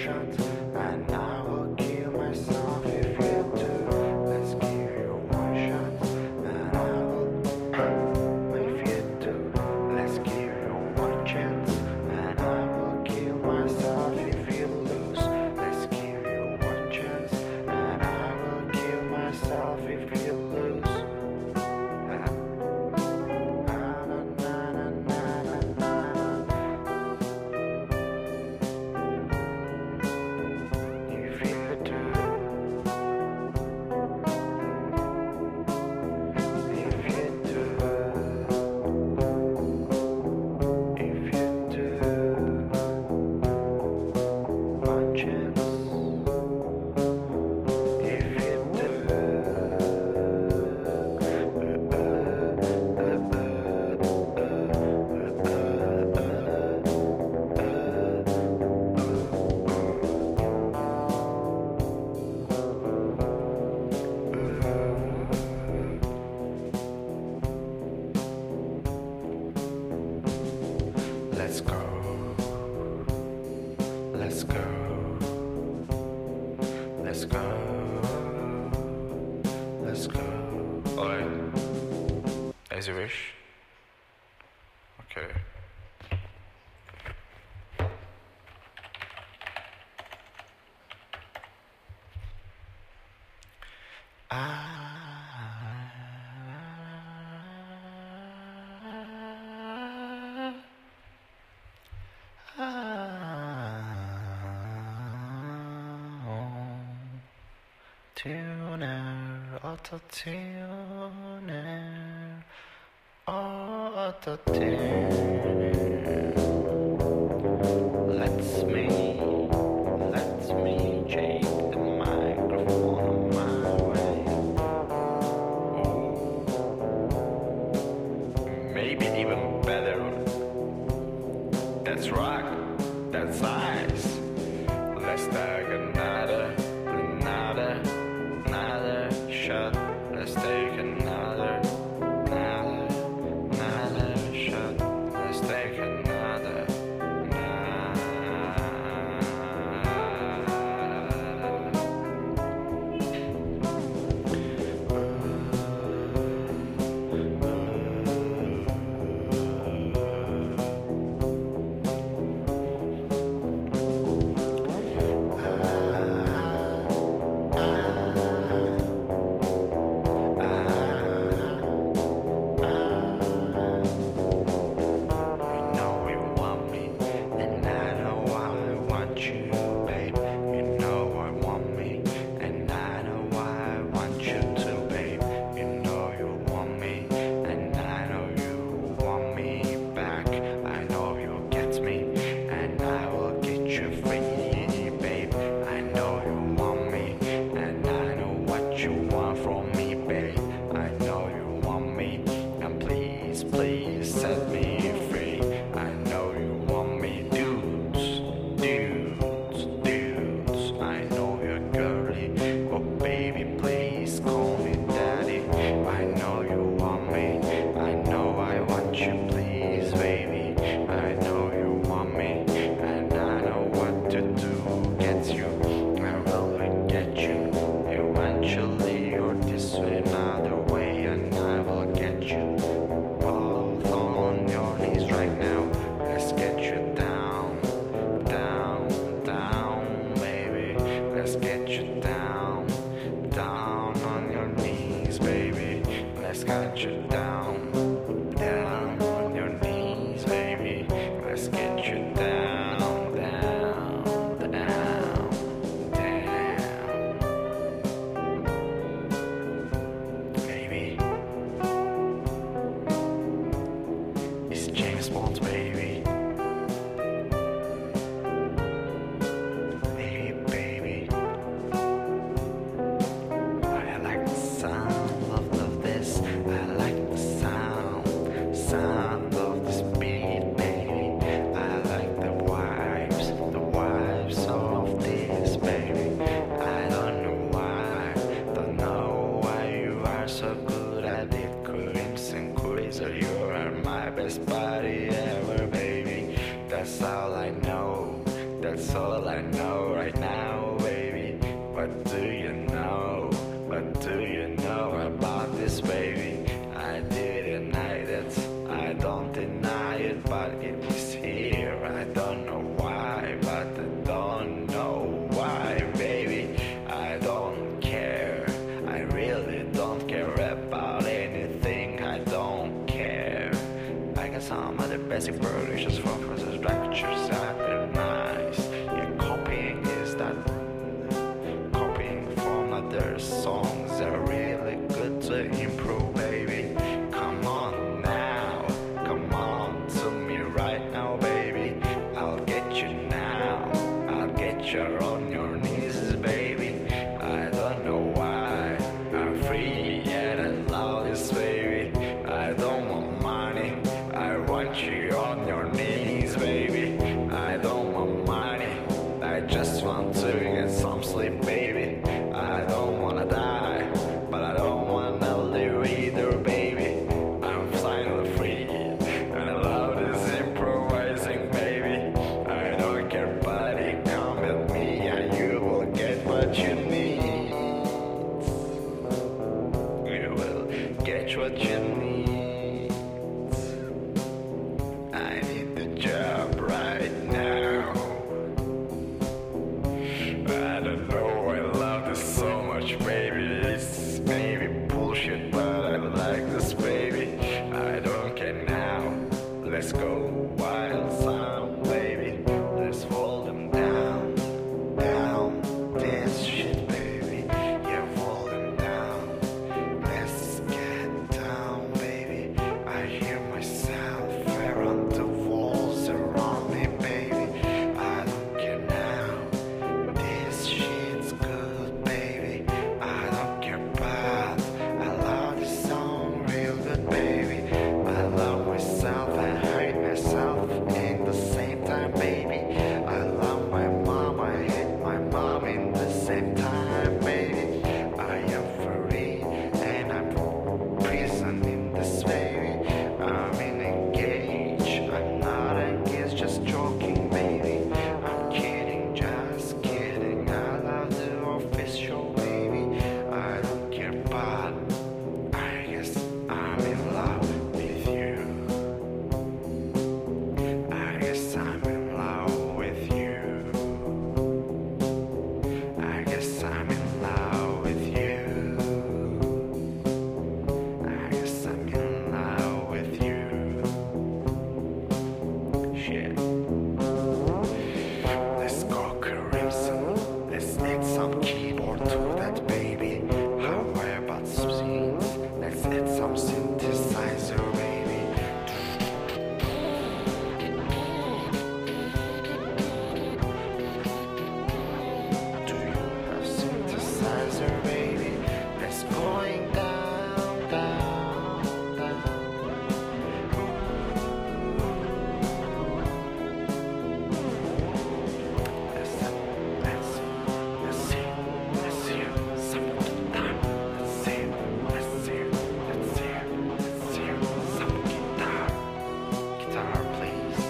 shot, and I will kill myself if you do. Let's give you one shot, and I will if you do. Let's give you one chance, and I will kill myself if you lose. Let's give you one chance, and I will kill myself if you lose. Let's go, let's go, let's go, let's go. Alright, as you wish. Okay. Tuner, auto-tuner, auto-tuner. Let me take the microphone my way. Maybe even better. That's rock, that's nice. Let's take another shot. Let's take another shot. Let's take another. know right now, baby? What do you know? What do you know about this, baby? I didn't hide it, I don't deny it, but it is here. I don't know why, but I don't know why, baby. I don't care, I really don't care about anything. I don't care. I got some other basic progressions from the structures that are nice. Yeah, copying is that copying from other songs are really good to improve, baby. Come on now, come on to me right now, baby. I'll get you now, I'll get you on your knees, baby. I don't know why, I'm free and I love this, baby. I don't want money, I want you on your knees, baby. I don't want money, I just want to get some sleep, baby. I don't wanna die, but I don't wanna live either, baby. I'm finally free, and I love this improvising, baby. I don't care, buddy, come with me, and you will get what you need. You will get what you need. I need the job right now. I don't know, I love this so much, baby. It's maybe bullshit, but I like this, baby. I don't care now. Let's go wild sound, baby. Let's hold them down, down. This shit, baby. Yeah, hold them down. Let's get down, baby. I hear myself around the walls around me, baby. I don't care now. This shit's good, baby. I don't care, but I love this song real good, baby. I love myself, I hate myself in the same time, baby. I love my mom, I hate my mom in the same time, baby. I am free and I'm prison in this, baby. I'm in engaged, I'm not engaged, just joking, baby. I'm kidding, just kidding. I love the official, baby. I don't care, but I guess I'm in love with you. I guess I'm in love with you. I guess I'm in love with you. I guess I'm in love with you. Shit. Let's go crimson. Let's add some keyboard to that, baby. How about some scenes? Let's add some synthesizer, baby. Do you have synthesizer, baby? Let's going down, down, down. Let's see some guitar. Let's see some guitar. Guitar, please.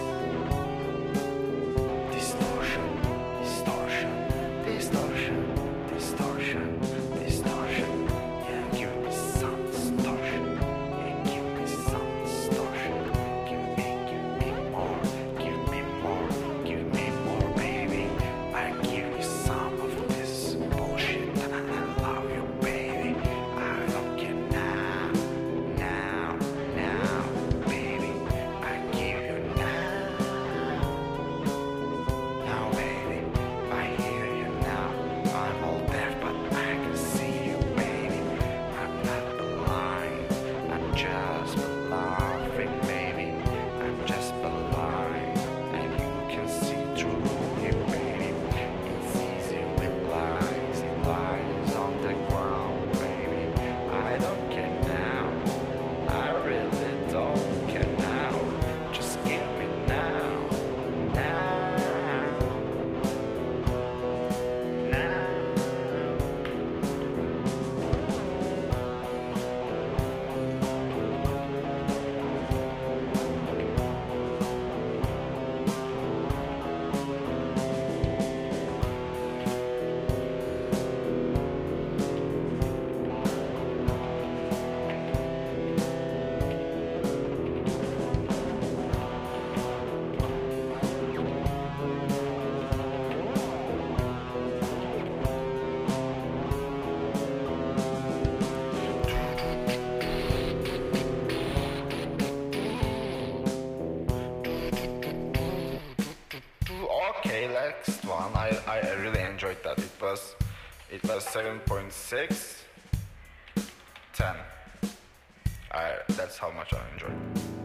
Distortion, distortion, distortion, distortion, distortion. enjoyed that. It was 7.6, 10. That's how much I enjoyed.